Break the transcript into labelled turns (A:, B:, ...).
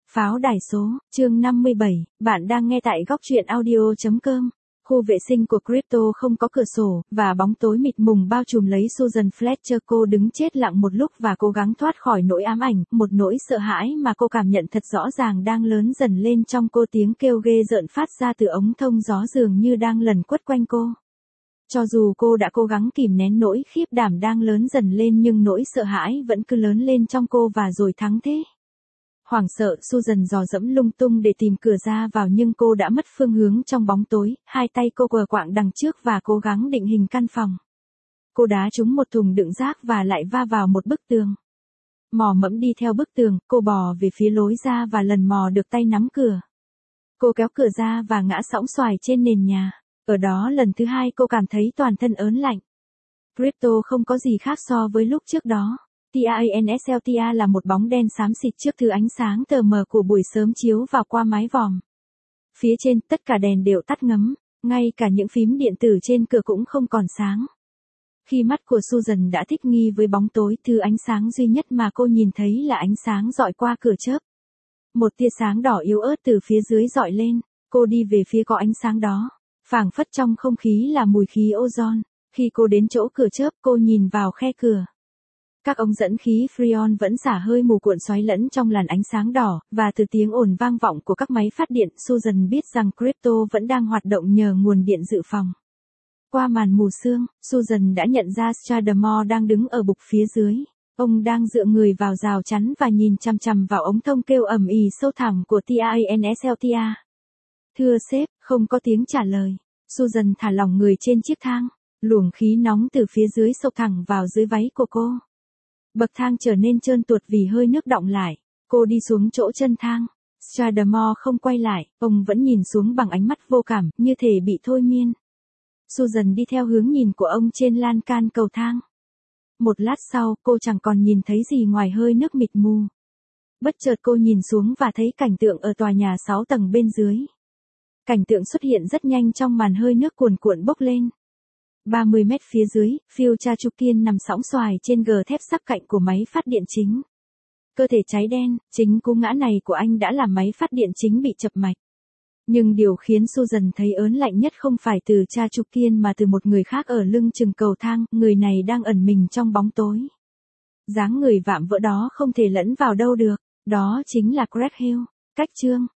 A: Pháo đài số, chương 57, bạn đang nghe tại góc truyện audio.com. Khu vệ sinh của Crypto không có cửa sổ, và bóng tối mịt mùng bao trùm lấy Susan Fletcher. Cô đứng chết lặng một lúc và cố gắng thoát khỏi nỗi ám ảnh, một nỗi sợ hãi mà cô cảm nhận thật rõ ràng đang lớn dần lên trong cô. Tiếng kêu ghê rợn phát ra từ ống thông gió dường như đang lẩn quất quanh cô. Cho dù cô đã cố gắng kìm nén nỗi khiếp đảm đang lớn dần lên, nhưng nỗi sợ hãi vẫn cứ lớn lên trong cô và rồi thắng thế. Hoảng sợ, Susan dò dẫm lung tung để tìm cửa ra vào, nhưng cô đã mất phương hướng trong bóng tối. Hai tay cô quờ quạng đằng trước và cố gắng định hình căn phòng. Cô đá trúng một thùng đựng rác và lại va vào một bức tường. Mò mẫm đi theo bức tường, cô bò về phía lối ra và lần mò được tay nắm cửa. Cô kéo cửa ra và ngã sõng xoài trên nền nhà. Ở đó lần thứ hai cô cảm thấy toàn thân ớn lạnh. Crypto không có gì khác so với lúc trước đó. TANSLTA là một bóng đen xám xịt trước thứ ánh sáng tờ mờ của buổi sớm chiếu vào qua mái vòm. Phía trên, tất cả đèn đều tắt ngấm, ngay cả những phím điện tử trên cửa cũng không còn sáng. Khi mắt của Susan đã thích nghi với bóng tối, thứ ánh sáng duy nhất mà cô nhìn thấy là ánh sáng rọi qua cửa chớp. Một tia sáng đỏ yếu ớt từ phía dưới rọi lên, cô đi về phía có ánh sáng đó. Phảng phất trong không khí là mùi khí ozone. Khi cô đến chỗ cửa chớp, cô nhìn vào khe cửa. Các ống dẫn khí Freon vẫn xả hơi mù cuộn xoáy lẫn trong làn ánh sáng đỏ, và từ tiếng ồn vang vọng của các máy phát điện, Susan biết rằng Crypto vẫn đang hoạt động nhờ nguồn điện dự phòng. Qua màn mù sương, Susan đã nhận ra Stradamore đang đứng ở bục phía dưới. Ông đang dựa người vào rào chắn và nhìn chằm chằm vào ống thông kêu ầm ĩ sâu thẳm của TANSLTA. Thưa sếp, không có tiếng trả lời. Susan thả lỏng người trên chiếc thang. Luồng khí nóng từ phía dưới xộc thẳng vào dưới váy của cô. Bậc thang trở nên trơn tuột vì hơi nước đọng lại. Cô đi xuống chỗ chân thang. Stradamore không quay lại, ông vẫn nhìn xuống bằng ánh mắt vô cảm, như thể bị thôi miên. Susan đi theo hướng nhìn của ông trên lan can cầu thang. Một lát sau, cô chẳng còn nhìn thấy gì ngoài hơi nước mịt mù. Bất chợt cô nhìn xuống và thấy cảnh tượng ở tòa nhà 6 tầng bên dưới. Cảnh tượng xuất hiện rất nhanh trong màn hơi nước cuồn cuộn bốc lên. 30 mét phía dưới, Phil Chachukian nằm sõng xoài trên gờ thép sắp cạnh của máy phát điện chính. Cơ thể cháy đen, chính cú ngã này của anh đã làm máy phát điện chính bị chập mạch. Nhưng điều khiến Susan thấy ớn lạnh nhất không phải từ Chachukian mà từ một người khác ở lưng chừng cầu thang, người này đang ẩn mình trong bóng tối. Dáng người vạm vỡ đó không thể lẫn vào đâu được, đó chính là Greg Hill. Cách chương